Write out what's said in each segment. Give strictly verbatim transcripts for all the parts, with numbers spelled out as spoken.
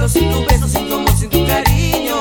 consuelo, sin tu beso, sin tu amor, sin tu cariño.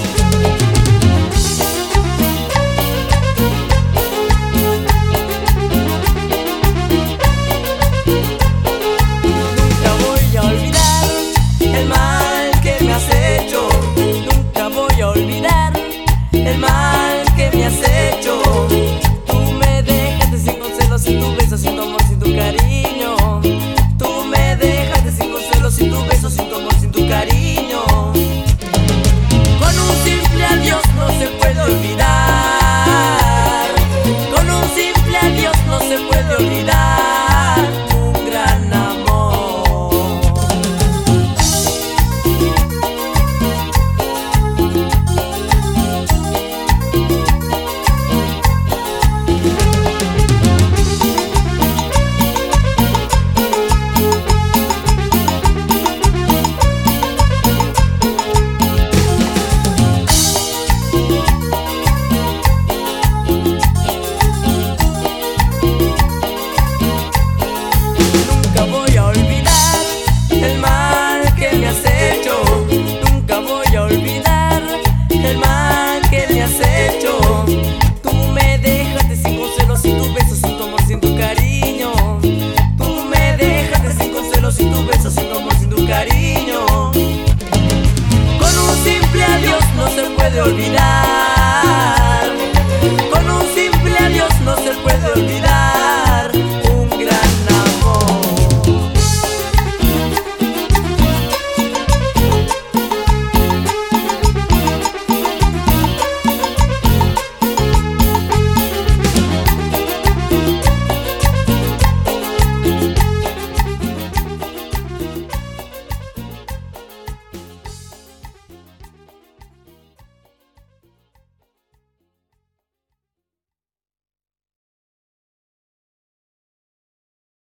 Nunca voy a olvidar el mal que me has hecho. Nunca voy a olvidar el mal que me has hecho. Tú me dejaste sin consuelo, sin tu beso, sin tu amor, sin tu cariño. Tú me dejaste sin consuelo, sin tu beso, sin tu amor, sin tu cariño. Con un simple adiós no se puede olvidar. Con un simple adiós no se puede olvidar un gran amor. Nunca voy a olvidar el mal que me has hecho. Nunca voy a olvidar el mal que me has hecho. Tú me dejaste sin consuelo, sin tu beso, sin tu amor, sin tu cariño. Tú me dejaste sin consuelo, sin tu beso, sin tu amor, sin tu cariño. Con un simple adiós no se puede olvidar. Con un simple adiós no se puede olvidar.